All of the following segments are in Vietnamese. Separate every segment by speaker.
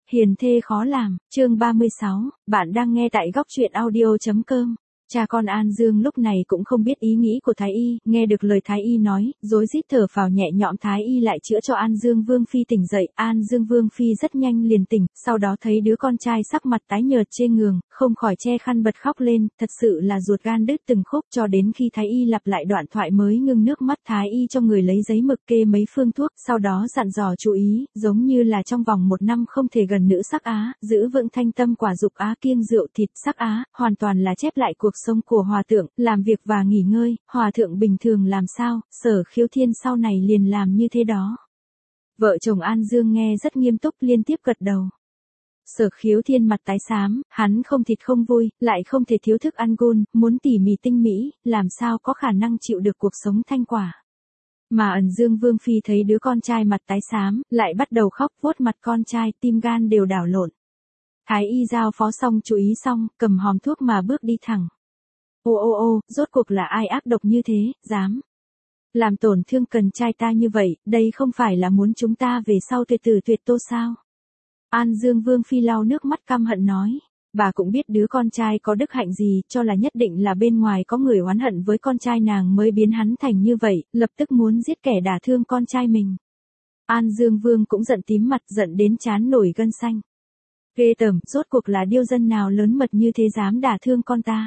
Speaker 1: Hiền thê khó làm, chương 36, bạn đang nghe tại góc truyện audio.com. Cha con An Dương lúc này cũng không biết ý nghĩ của Thái Y, nghe được lời Thái Y nói, rối rít thở phào nhẹ nhõm. Thái Y lại chữa cho An Dương Vương Phi tỉnh dậy, An Dương Vương Phi rất nhanh liền tỉnh, sau đó thấy đứa con trai sắc mặt tái nhợt chê ngường, không khỏi che khăn bật khóc lên, thật sự là ruột gan đứt từng khúc. Cho đến khi Thái Y lặp lại đoạn thoại mới ngưng nước mắt. Thái Y cho người lấy giấy mực kê mấy phương thuốc, sau đó dặn dò chú ý, giống như là trong vòng 1 năm không thể gần nữ sắc á, giữ vững thanh tâm quả dục á, kiêng rượu thịt sắc á, hoàn toàn là chép lại cuộc sống của hòa thượng, làm việc và nghỉ ngơi, hòa thượng bình thường làm sao, Sở Khiếu Thiên sau này liền làm như thế đó. Vợ chồng An Dương nghe rất nghiêm túc liên tiếp gật đầu. Sở Khiếu Thiên mặt tái xám, hắn không thịt không vui, lại không thể thiếu thức ăn ngon, muốn tỉ mỉ tinh mỹ, làm sao có khả năng chịu được cuộc sống thanh quả. Mà Ẩn Dương Vương Phi thấy đứa con trai mặt tái xám, lại bắt đầu khóc, vuốt mặt con trai, tim gan đều đảo lộn. Thái Y giao phó xong chú ý xong, cầm hòm thuốc mà bước đi thẳng. Ô, rốt cuộc là ai ác độc như thế, dám làm tổn thương cần trai ta như vậy, đây không phải là muốn chúng ta về sau tuyệt tử tuyệt tô sao? An Dương Vương Phi lau nước mắt căm hận nói, bà cũng biết đứa con trai có đức hạnh gì, cho là nhất định là bên ngoài có người oán hận với con trai nàng mới biến hắn thành như vậy, lập tức muốn giết kẻ đả thương con trai mình. An Dương Vương cũng giận tím mặt, giận đến trán nổi gân xanh. Ghê tởm, rốt cuộc là điêu dân nào lớn mật như thế dám đả thương con ta.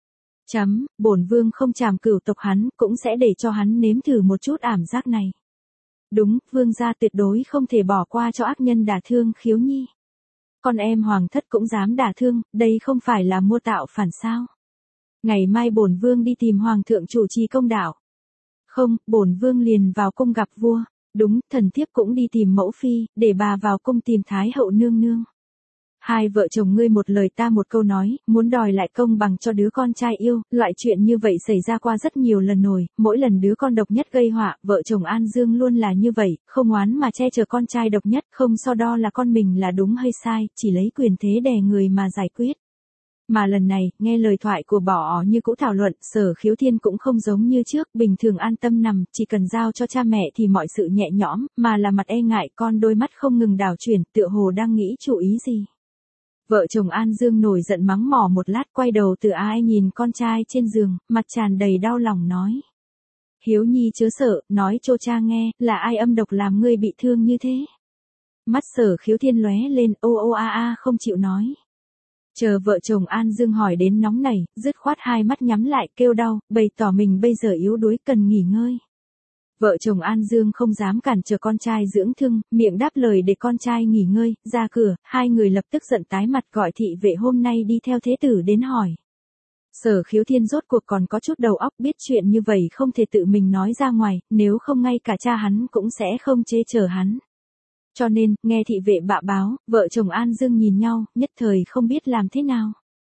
Speaker 1: Bổn vương không trảm cửu tộc hắn, cũng sẽ để cho hắn nếm thử một chút ảm giác này. Đúng, vương gia tuyệt đối không thể bỏ qua cho ác nhân đả thương Khiếu Nhi. Con em hoàng thất cũng dám đả thương, đây không phải là mô tạo phản sao? Ngày mai bổn vương đi tìm hoàng thượng chủ trì công đạo. Không, bổn vương liền vào cung gặp vua. Đúng, thần thiếp cũng đi tìm mẫu phi, để bà vào cung tìm thái hậu nương nương. Hai vợ chồng ngươi một lời ta một câu nói, muốn đòi lại công bằng cho đứa con trai yêu, loại chuyện như vậy xảy ra qua rất nhiều lần rồi, mỗi lần đứa con độc nhất gây họa, vợ chồng An Dương luôn là như vậy, không oán mà che chở con trai độc nhất, không so đo là con mình là đúng hay sai, chỉ lấy quyền thế đè người mà giải quyết. Mà lần này, nghe lời thoại của bỏ như cũ thảo luận, Sở Khiếu Thiên cũng không giống như trước, bình thường an tâm nằm, chỉ cần giao cho cha mẹ thì mọi sự nhẹ nhõm, mà là mặt e ngại, con đôi mắt không ngừng đảo chuyển, tựa hồ đang nghĩ chủ ý gì. Vợ chồng An Dương nổi giận mắng mỏ một lát, quay đầu từ ai nhìn con trai trên giường, mặt tràn đầy đau lòng nói. Hiếu Nhi chớ sợ, nói cho cha nghe, là ai âm độc làm ngươi bị thương như thế. Mắt Sở Khiếu Thiên lóe lên, không chịu nói. Chờ vợ chồng An Dương hỏi đến nóng này, dứt khoát hai mắt nhắm lại kêu đau, bày tỏ mình bây giờ yếu đuối cần nghỉ ngơi. Vợ chồng An Dương không dám cản trở con trai dưỡng thương, miệng đáp lời để con trai nghỉ ngơi, ra cửa, hai người lập tức giận tái mặt gọi thị vệ hôm nay đi theo thế tử đến hỏi. Sở Khiếu Thiên rốt cuộc còn có chút đầu óc, biết chuyện như vậy không thể tự mình nói ra ngoài, nếu không ngay cả cha hắn cũng sẽ không chế chở hắn. Cho nên, nghe thị vệ bạ báo, vợ chồng An Dương nhìn nhau, nhất thời không biết làm thế nào.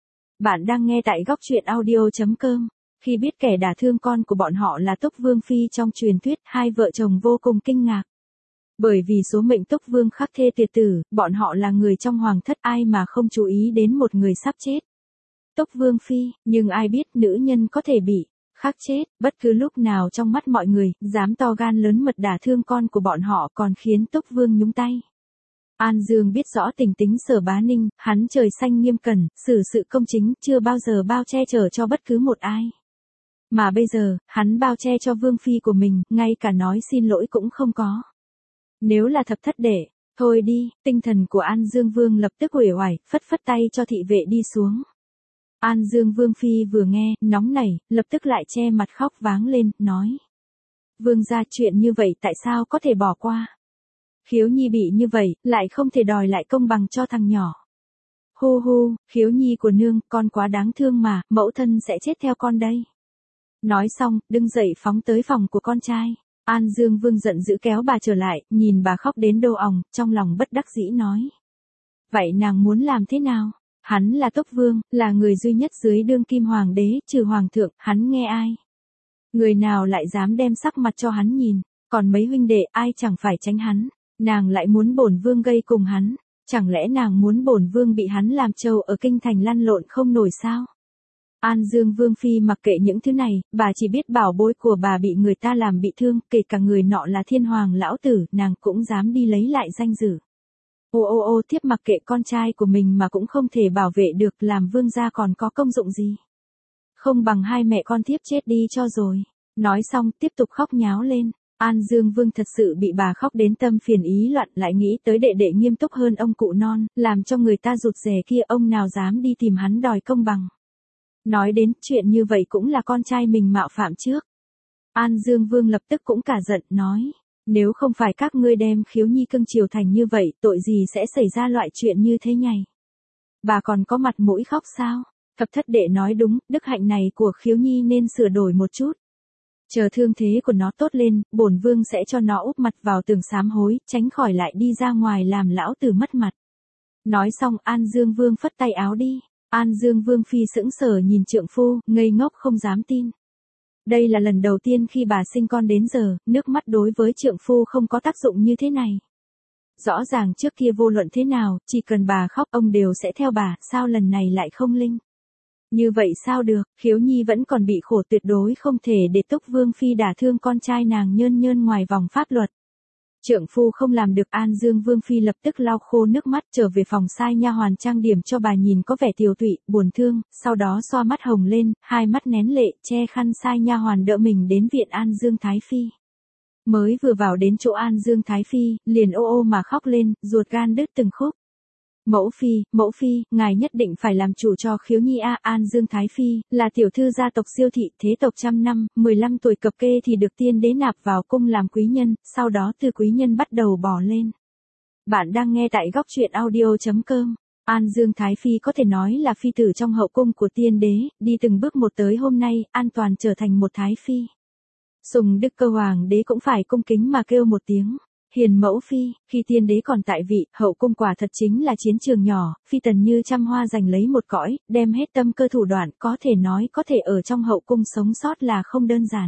Speaker 1: Bạn đang nghe tại góc truyện audio.com. Khi biết kẻ đả thương con của bọn họ là Túc Vương Phi trong truyền thuyết, hai vợ chồng vô cùng kinh ngạc. Bởi vì số mệnh Túc Vương khắc thê tuyệt tử, bọn họ là người trong hoàng thất, ai mà không chú ý đến một người sắp chết. Túc Vương Phi, nhưng ai biết nữ nhân có thể bị khắc chết, bất cứ lúc nào trong mắt mọi người, dám to gan lớn mật đả thương con của bọn họ còn khiến Túc Vương nhúng tay. An Dương biết rõ tình tính Sở Bá Ninh, hắn trời xanh nghiêm cẩn, xử sự công chính, chưa bao giờ bao che chở cho bất cứ một ai. Mà bây giờ, hắn bao che cho Vương Phi của mình, ngay cả nói xin lỗi cũng không có. Nếu là thập thất đệ, thôi đi, tinh thần của An Dương Vương lập tức uể oải, phất phất tay cho thị vệ đi xuống. An Dương Vương Phi vừa nghe, nóng nảy, lập tức lại che mặt khóc váng lên, nói. Vương gia, chuyện như vậy tại sao có thể bỏ qua? Khiếu Nhi bị như vậy, lại không thể đòi lại công bằng cho thằng nhỏ. Hu, Khiếu Nhi của nương, con quá đáng thương mà, mẫu thân sẽ chết theo con đây. Nói xong, đứng dậy phóng tới phòng của con trai. An Dương Vương giận dữ kéo bà trở lại, nhìn bà khóc đến đô òng, trong lòng bất đắc dĩ nói. Vậy nàng muốn làm thế nào? Hắn là Túc Vương, là người duy nhất dưới đương kim hoàng đế, trừ hoàng thượng, hắn nghe ai? Người nào lại dám đem sắc mặt cho hắn nhìn, còn mấy huynh đệ ai chẳng phải tránh hắn, nàng lại muốn bổn vương gây cùng hắn, chẳng lẽ nàng muốn bổn vương bị hắn làm trâu ở kinh thành lăn lộn không nổi sao? An Dương Vương Phi mặc kệ những thứ này, bà chỉ biết bảo bối của bà bị người ta làm bị thương, kể cả người nọ là thiên hoàng lão tử, nàng cũng dám đi lấy lại danh dự. Ô thiếp mặc kệ con trai của mình mà cũng không thể bảo vệ được, làm vương gia còn có công dụng gì. Không bằng hai mẹ con thiếp chết đi cho rồi. Nói xong tiếp tục khóc nháo lên. An Dương Vương thật sự bị bà khóc đến tâm phiền ý loạn, lại nghĩ tới đệ đệ nghiêm túc hơn ông cụ non, làm cho người ta rụt rè kia, ông nào dám đi tìm hắn đòi công bằng. Nói đến chuyện như vậy cũng là con trai mình mạo phạm trước. An Dương Vương lập tức cũng cả giận, nói, nếu không phải các ngươi đem Khiếu Nhi cưng chiều thành như vậy, tội gì sẽ xảy ra loại chuyện như thế nhảy. Bà còn có mặt mũi khóc sao? Thập thất đệ nói đúng, đức hạnh này của Khiếu Nhi nên sửa đổi một chút. Chờ thương thế của nó tốt lên, bổn vương sẽ cho nó úp mặt vào tường sám hối, tránh khỏi lại đi ra ngoài làm lão tử mất mặt. Nói xong An Dương Vương phất tay áo đi. An Dương Vương phi sững sờ nhìn trượng phu, ngây ngốc không dám tin. Đây là lần đầu tiên khi bà sinh con đến giờ, nước mắt đối với trượng phu không có tác dụng như thế này. Rõ ràng trước kia vô luận thế nào, chỉ cần bà khóc ông đều sẽ theo bà, sao lần này lại không linh. Như vậy sao được, Khiếu Nhi vẫn còn bị khổ, tuyệt đối không thể để Túc Vương phi đả thương con trai nàng nhơn nhơn ngoài vòng pháp luật. Trượng phu không làm được, An Dương Vương phi lập tức lau khô nước mắt trở về phòng sai nha hoàn trang điểm cho bà nhìn có vẻ tiều tụy, buồn thương, sau đó xoa mắt hồng lên, hai mắt nén lệ, che khăn sai nha hoàn đỡ mình đến viện An Dương Thái phi. Mới vừa vào đến chỗ An Dương Thái phi, liền ô mà khóc lên, ruột gan đứt từng khúc. Mẫu phi, ngài nhất định phải làm chủ cho Khiếu Nhi a. An Dương Thái phi là tiểu thư gia tộc siêu thị thế tộc trăm năm, 15 tuổi cập kê thì được tiên đế nạp vào cung làm quý nhân, sau đó từ quý nhân bắt đầu bỏ lên. Bạn đang nghe tại góc truyện audio.com. An Dương Thái phi có thể nói là phi tử trong hậu cung của tiên đế, đi từng bước một tới hôm nay, an toàn trở thành một thái phi. Sùng Đức Cơ hoàng đế cũng phải cung kính mà kêu một tiếng. Hiền mẫu phi, khi tiên đế còn tại vị, hậu cung quả thật chính là chiến trường nhỏ, phi tần như trăm hoa giành lấy một cõi, đem hết tâm cơ thủ đoạn, có thể nói có thể ở trong hậu cung sống sót là không đơn giản.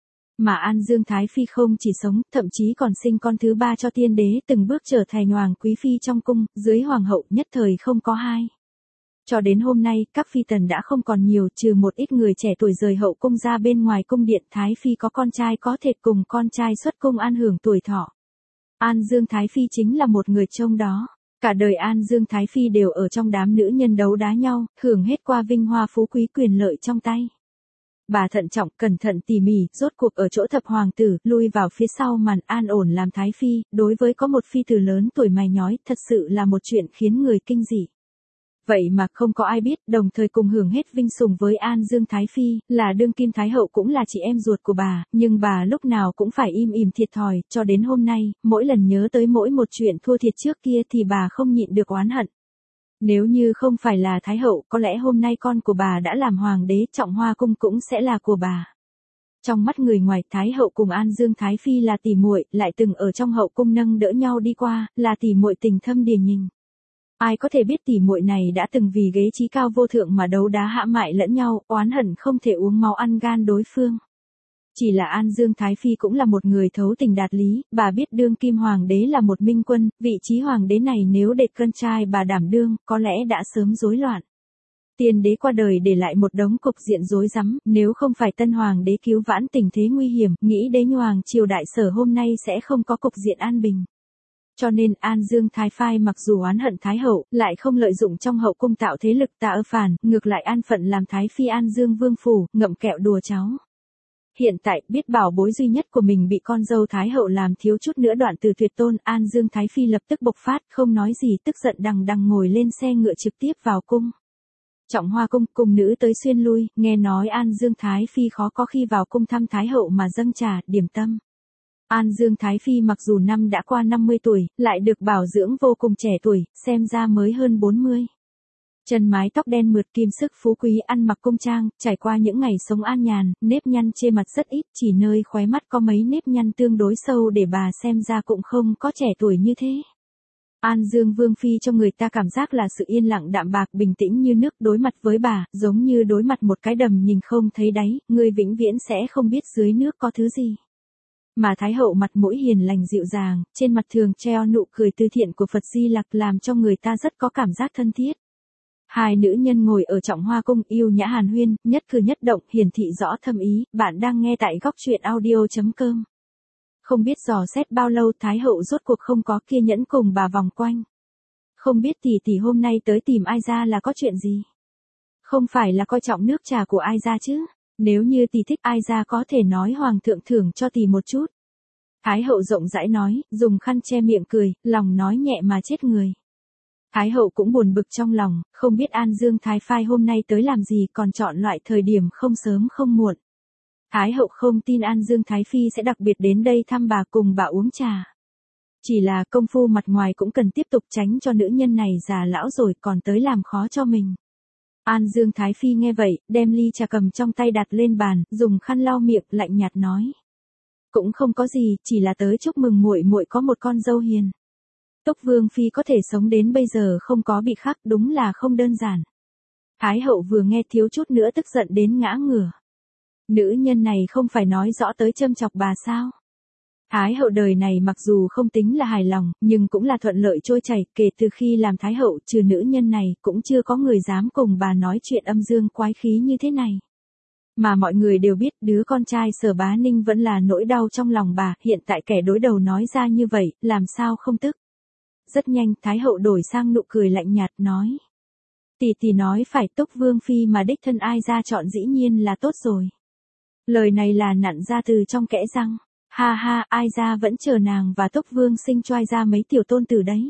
Speaker 1: Mà An Dương Thái phi không chỉ sống, thậm chí còn sinh con thứ ba cho tiên đế, từng bước trở thành hoàng quý phi trong cung, dưới hoàng hậu nhất thời không có hai. Cho đến hôm nay, các phi tần đã không còn nhiều, trừ một ít người trẻ tuổi rời hậu cung ra bên ngoài cung điện. Thái phi có con trai có thể cùng con trai xuất cung an hưởng tuổi thọ. An Dương Thái phi chính là một người trong đó. Cả đời An Dương Thái phi đều ở trong đám nữ nhân đấu đá nhau, hưởng hết qua vinh hoa phú quý quyền lợi trong tay. Bà thận trọng, cẩn thận tỉ mỉ, rốt cuộc ở chỗ thập hoàng tử, lui vào phía sau màn an ổn làm thái phi, đối với có một phi tử lớn tuổi mài nhói, thật sự là một chuyện khiến người kinh dị. Vậy mà không có ai biết, đồng thời cùng hưởng hết vinh sủng với An Dương Thái phi, là đương kim thái hậu cũng là chị em ruột của bà, nhưng bà lúc nào cũng phải im ỉm thiệt thòi, cho đến hôm nay, mỗi lần nhớ tới mỗi một chuyện thua thiệt trước kia thì bà không nhịn được oán hận. Nếu như không phải là thái hậu, có lẽ hôm nay con của bà đã làm hoàng đế, Trọng Hoa cung cũng sẽ là của bà. Trong mắt người ngoài, thái hậu cùng An Dương Thái phi là tỉ muội, lại từng ở trong hậu cung nâng đỡ nhau đi qua, là tỉ muội tình thâm điềm nhình. Ai có thể biết tỉ muội này đã từng vì ghế chí cao vô thượng mà đấu đá hãm hại lẫn nhau, oán hận không thể uống máu ăn gan đối phương. Chỉ là An Dương Thái phi cũng là một người thấu tình đạt lý, bà biết đương kim hoàng đế là một minh quân, vị trí hoàng đế này nếu để con trai bà đảm đương, có lẽ đã sớm rối loạn. Tiên đế qua đời để lại một đống cục diện rối rắm, nếu không phải tân hoàng đế cứu vãn tình thế nguy hiểm, nghĩ đến hoàng triều đại sở hôm nay sẽ không có cục diện an bình. Cho nên An Dương Thái phi mặc dù oán hận Thái hậu, lại không lợi dụng trong hậu cung tạo thế lực tà phản, ngược lại an phận làm Thái phi An Dương Vương phủ, ngậm kẹo đùa cháu. Hiện tại, biết bảo bối duy nhất của mình bị con dâu Thái hậu làm thiếu chút nữa đoạn từ tuyệt tôn, An Dương Thái phi lập tức bộc phát, không nói gì, tức giận đằng đằng ngồi lên xe ngựa trực tiếp vào cung. Trọng Hoa cung, cung nữ tới xuyên lui, nghe nói An Dương Thái phi khó có khi vào cung thăm Thái hậu mà dâng trà, điểm tâm. An Dương Thái phi mặc dù năm đã qua 50 tuổi, lại được bảo dưỡng vô cùng trẻ tuổi, xem ra mới hơn 40. Chân mái tóc đen mượt, kim sức phú quý, ăn mặc cung trang, trải qua những ngày sống an nhàn, nếp nhăn trên mặt rất ít, chỉ nơi khóe mắt có mấy nếp nhăn tương đối sâu để bà xem ra cũng không có trẻ tuổi như thế. An Dương Vương phi cho người ta cảm giác là sự yên lặng đạm bạc bình tĩnh như nước, đối mặt với bà, giống như đối mặt một cái đầm nhìn không thấy đáy, người vĩnh viễn sẽ không biết dưới nước có thứ gì. Mà Thái hậu mặt mũi hiền lành dịu dàng, trên mặt thường treo nụ cười từ thiện của Phật Di Lặc làm cho người ta rất có cảm giác thân thiết. Hai nữ nhân ngồi ở Trọng Hoa cung yêu nhã hàn huyên, nhất cử nhất động hiển thị rõ thâm ý, bạn đang nghe tại góc truyện audio.com. Không biết dò xét bao lâu Thái hậu rốt cuộc không có kiên nhẫn cùng bà vòng quanh. Không biết tỷ hôm nay tới tìm ai ra là có chuyện gì? Không phải là coi trọng nước trà của ai ra chứ? Nếu như tỷ thích ai ra có thể nói hoàng thượng thưởng cho tỷ một chút. Thái hậu rộng rãi nói, dùng khăn che miệng cười, lòng nói nhẹ mà chết người. Thái hậu cũng buồn bực trong lòng, không biết An Dương Thái Phai hôm nay tới làm gì còn chọn loại thời điểm không sớm không muộn. Thái hậu không tin An Dương Thái Phi sẽ đặc biệt đến đây thăm bà cùng bà uống trà. Chỉ là công phu mặt ngoài cũng cần tiếp tục tránh cho nữ nhân này già lão rồi còn tới làm khó cho mình. An Dương Thái Phi nghe vậy, đem ly trà cầm trong tay đặt lên bàn, dùng khăn lau miệng, lạnh nhạt nói. Cũng không có gì, chỉ là tới chúc mừng muội muội có một con dâu hiền. Túc Vương Phi có thể sống đến bây giờ không có bị khắc đúng là không đơn giản. Thái hậu vừa nghe thiếu chút nữa tức giận đến ngã ngửa. Nữ nhân này không phải nói rõ tới châm chọc bà sao? Thái hậu đời này mặc dù không tính là hài lòng, nhưng cũng là thuận lợi trôi chảy, kể từ khi làm thái hậu trừ nữ nhân này cũng chưa có người dám cùng bà nói chuyện âm dương quái khí như thế này. Mà mọi người đều biết đứa con trai Sở Bá Ninh vẫn là nỗi đau trong lòng bà, hiện tại kẻ đối đầu nói ra như vậy, làm sao không tức. Rất nhanh, Thái hậu đổi sang nụ cười lạnh nhạt nói. Tỷ nói phải Túc Vương Phi mà đích thân ai ra chọn dĩ nhiên là tốt rồi. Lời này là nặn ra từ trong kẽ răng. Ha ha, ai ra vẫn chờ nàng và Túc Vương sinh choai ra mấy tiểu tôn tử đấy.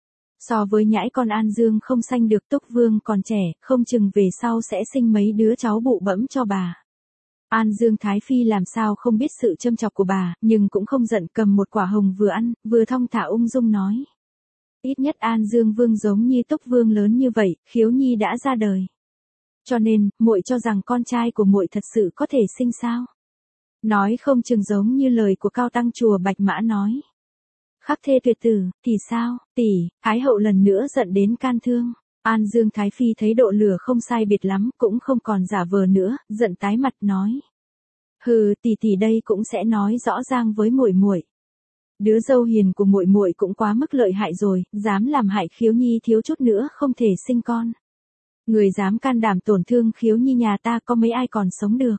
Speaker 1: So với nhãi con An Dương không sanh được Túc Vương còn trẻ, không chừng về sau sẽ sinh mấy đứa cháu bụ bẫm cho bà. An Dương Thái Phi làm sao không biết sự châm chọc của bà, nhưng cũng không giận cầm một quả hồng vừa ăn, vừa thong thả ung dung nói. Ít nhất An Dương Vương giống như Túc Vương lớn như vậy, Khiếu Nhi đã ra đời. Cho nên, muội cho rằng con trai của muội thật sự có thể sinh sao? Nói không chừng giống như lời của cao tăng chùa Bạch Mã nói. Khắc thê tuyệt tử, thì sao, tỷ, Thái hậu lần nữa giận đến can thương. An Dương Thái Phi thấy độ lửa không sai biệt lắm, cũng không còn giả vờ nữa, giận tái mặt nói. Hừ, tỷ đây cũng sẽ nói rõ ràng với muội muội. Đứa dâu hiền của muội muội cũng quá mức lợi hại rồi, dám làm hại Khiếu Nhi thiếu chút nữa không thể sinh con. Người dám can đảm tổn thương Khiếu Nhi nhà ta có mấy ai còn sống được.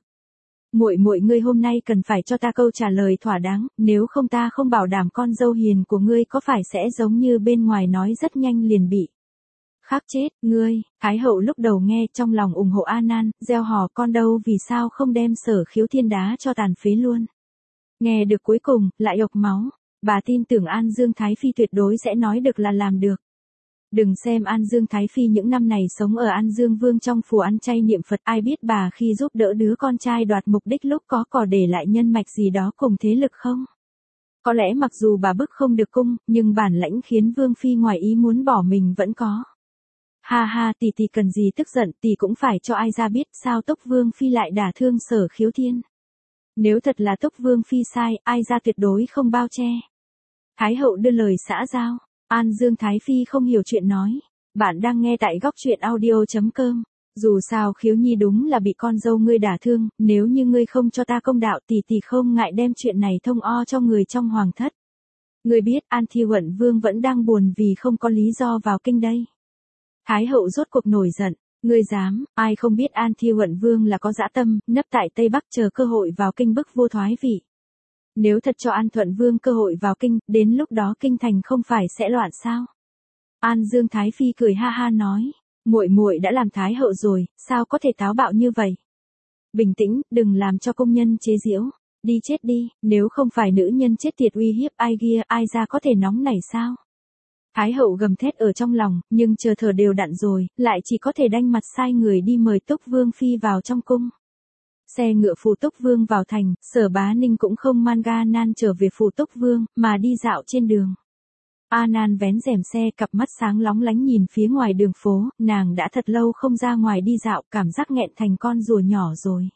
Speaker 1: Muội ngươi hôm nay cần phải cho ta câu trả lời thỏa đáng, nếu không ta không bảo đảm con dâu hiền của ngươi có phải sẽ giống như bên ngoài nói rất nhanh liền bị khắc chết. Ngươi, Thái hậu lúc đầu nghe trong lòng ủng hộ A Nan, gieo hò con đâu vì sao không đem Sở Khiếu Thiên đá cho tàn phế luôn. Nghe được cuối cùng, lại ộc máu, bà tin tưởng An Dương Thái Phi tuyệt đối sẽ nói được là làm được. Đừng xem An Dương Thái Phi những năm này sống ở An Dương Vương trong phủ ăn chay niệm Phật, ai biết bà khi giúp đỡ đứa con trai đoạt mục đích lúc có để lại nhân mạch gì đó cùng thế lực không? Có lẽ mặc dù bà bức không được cung, nhưng bản lãnh khiến Vương Phi ngoài ý muốn bỏ mình vẫn có. Ha ha, tỷ cần gì tức giận, tỷ cũng phải cho ai ra biết sao Túc Vương Phi lại đả thương Sở Khiếu Thiên. Nếu thật là Túc Vương Phi sai, ai ra tuyệt đối không bao che. Thái hậu đưa lời xã giao. An Dương Thái Phi không hiểu chuyện nói. Bạn đang nghe tại góc truyện audio.com. Dù sao Khiếu Nhi đúng là bị con dâu ngươi đả thương, nếu như ngươi không cho ta công đạo tỷ không ngại đem chuyện này thông o cho người trong hoàng thất. Ngươi biết An Thi Huận Vương vẫn đang buồn vì không có lý do vào kinh đây. Thái hậu rốt cuộc nổi giận. Ngươi dám, ai không biết An Thi Huận Vương là có dã tâm, nấp tại Tây Bắc chờ cơ hội vào kinh bức vua thoái vị. Nếu thật cho An Thuận Vương cơ hội vào kinh, đến lúc đó kinh thành không phải sẽ loạn sao? An Dương Thái Phi cười ha ha nói, muội đã làm thái hậu rồi, sao có thể táo bạo như vậy? Bình tĩnh, đừng làm cho công nhân chế giễu, đi chết đi, nếu không phải nữ nhân chết tiệt uy hiếp ai kia, ai ra có thể nóng nảy sao? Thái hậu gầm thét ở trong lòng, nhưng chờ thở đều đặn rồi, lại chỉ có thể đanh mặt sai người đi mời Túc Vương Phi vào trong cung. Xe ngựa phù Túc Vương vào thành, Sở Bá Ninh cũng không man ga nan trở về phù Túc Vương, mà đi dạo trên đường. A Nan vén rèm xe, cặp mắt sáng lóng lánh nhìn phía ngoài đường phố, nàng đã thật lâu không ra ngoài đi dạo, cảm giác nghẹn thành con rùa nhỏ rồi.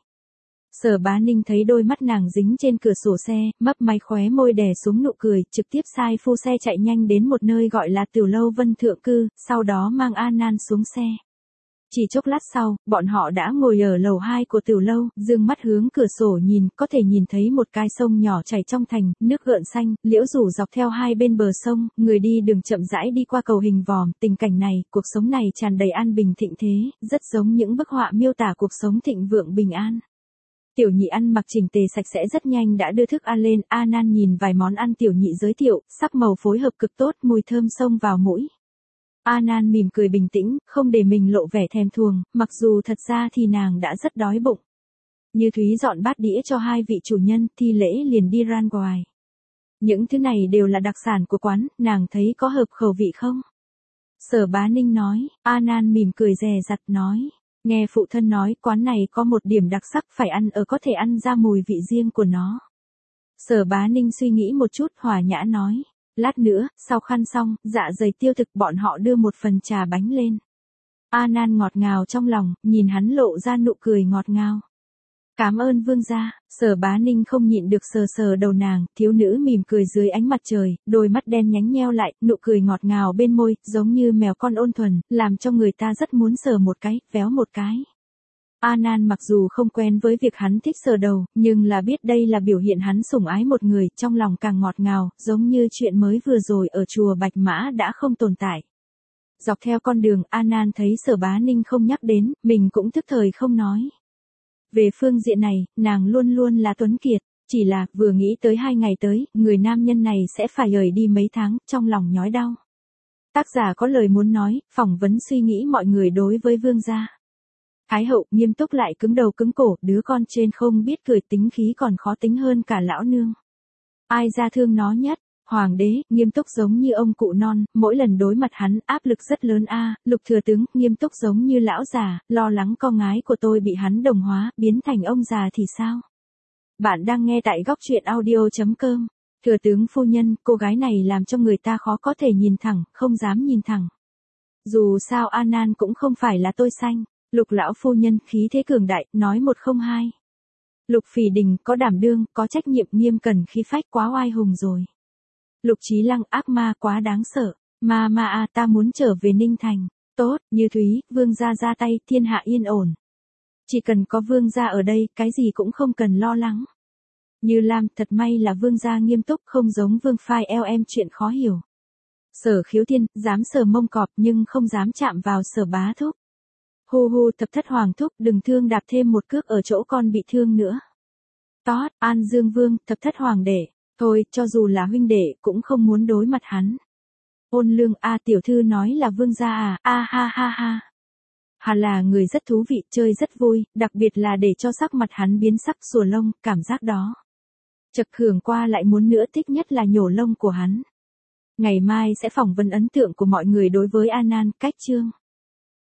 Speaker 1: Sở Bá Ninh thấy đôi mắt nàng dính trên cửa sổ xe, mấp máy khóe môi đè xuống nụ cười, trực tiếp sai phu xe chạy nhanh đến một nơi gọi là Tiểu Lâu Vân Thượng Cư, sau đó mang A Nan xuống xe. Chỉ chốc lát sau, bọn họ đã ngồi ở lầu 2 của Tiểu Lâu, dương mắt hướng cửa sổ nhìn, có thể nhìn thấy một cái sông nhỏ chảy trong thành, nước gợn xanh, liễu rủ dọc theo hai bên bờ sông, người đi đường chậm rãi đi qua cầu hình vòm, tình cảnh này, cuộc sống này tràn đầy an bình thịnh thế, rất giống những bức họa miêu tả cuộc sống thịnh vượng bình an. Tiểu Nhị ăn mặc chỉnh tề sạch sẽ rất nhanh đã đưa thức ăn lên, A Nan nhìn vài món ăn Tiểu Nhị giới thiệu, sắc màu phối hợp cực tốt, mùi thơm xông vào mũi. A Nan mỉm cười bình tĩnh, không để mình lộ vẻ thèm thuồng, mặc dù thật ra thì nàng đã rất đói bụng. Như Thúy dọn bát đĩa cho hai vị chủ nhân, Thi Lễ liền đi ran ngoài. Những thứ này đều là đặc sản của quán, nàng thấy có hợp khẩu vị không? Sở Bá Ninh nói. A Nan mỉm cười dè dặt nói. Nghe phụ thân nói quán này có một điểm đặc sắc, phải ăn ở có thể ăn ra mùi vị riêng của nó. Sở Bá Ninh suy nghĩ một chút, hòa nhã nói. Lát nữa, sau khăn xong, dạ dày tiêu thực, bọn họ đưa một phần trà bánh lên. A Nan ngọt ngào trong lòng, nhìn hắn lộ ra nụ cười ngọt ngào. Cảm ơn vương gia. Sở Bá Ninh không nhịn được sờ sờ đầu nàng, thiếu nữ mỉm cười dưới ánh mặt trời, đôi mắt đen nhánh nheo lại, nụ cười ngọt ngào bên môi, giống như mèo con ôn thuần, làm cho người ta rất muốn sờ một cái, véo một cái. A Nan mặc dù không quen với việc hắn thích sờ đầu, nhưng là biết đây là biểu hiện hắn sủng ái một người, trong lòng càng ngọt ngào, giống như chuyện mới vừa rồi ở chùa Bạch Mã đã không tồn tại. Dọc theo con đường, A Nan thấy Sở Bá Ninh không nhắc đến, mình cũng thức thời không nói. Về phương diện này, nàng luôn luôn là tuấn kiệt, chỉ là vừa nghĩ tới 2 ngày tới, người nam nhân này sẽ phải rời đi mấy tháng, trong lòng nhói đau. Tác giả có lời muốn nói, phỏng vấn suy nghĩ mọi người đối với vương gia. Thái hậu nghiêm túc lại cứng đầu cứng cổ, đứa con trên không biết cười, tính khí còn khó tính hơn cả lão nương. Ai ra thương nó nhất? Hoàng đế, nghiêm túc giống như ông cụ non, mỗi lần đối mặt hắn áp lực rất lớn a. Lục thừa tướng, nghiêm túc giống như lão già, lo lắng con gái của tôi bị hắn đồng hóa, biến thành ông già thì sao? Bạn đang nghe tại góc truyện audio.com. Thừa tướng phu nhân, cô gái này làm cho người ta khó có thể nhìn thẳng, không dám nhìn thẳng. Dù sao A Nan cũng không phải là tôi xanh. Lục lão phu nhân, khí thế cường đại, nói một không hai. Lục Phỉ Đình, có đảm đương, có trách nhiệm, nghiêm cẩn khí phách, quá oai hùng rồi. Lục Chí Lăng, ác ma quá đáng sợ. Ma ta muốn trở về Ninh Thành. Tốt, Như Thúy, vương gia ra tay, thiên hạ yên ổn. Chỉ cần có vương gia ở đây, cái gì cũng không cần lo lắng. Như Lam, thật may là vương gia nghiêm túc, không giống vương phai em chuyện khó hiểu. Sở Khiếu Thiên, dám sờ mông cọp nhưng không dám chạm vào Sở Bá Thúc. Hu Thập Thất Hoàng Thúc, đừng thương đạp thêm một cước ở chỗ con bị thương nữa. Tót, An Dương Vương, Thập Thất Hoàng đệ. Thôi, cho dù là huynh đệ, cũng không muốn đối mặt hắn. Ôn Lương, tiểu thư nói là vương gia à, ha. Hà là người rất thú vị, chơi rất vui, đặc biệt là để cho sắc mặt hắn biến sắc sùa lông, cảm giác đó. Chật hưởng qua lại muốn nữa, thích nhất là nhổ lông của hắn. Ngày mai sẽ phỏng vấn ấn tượng của mọi người đối với A Nan, cách chương.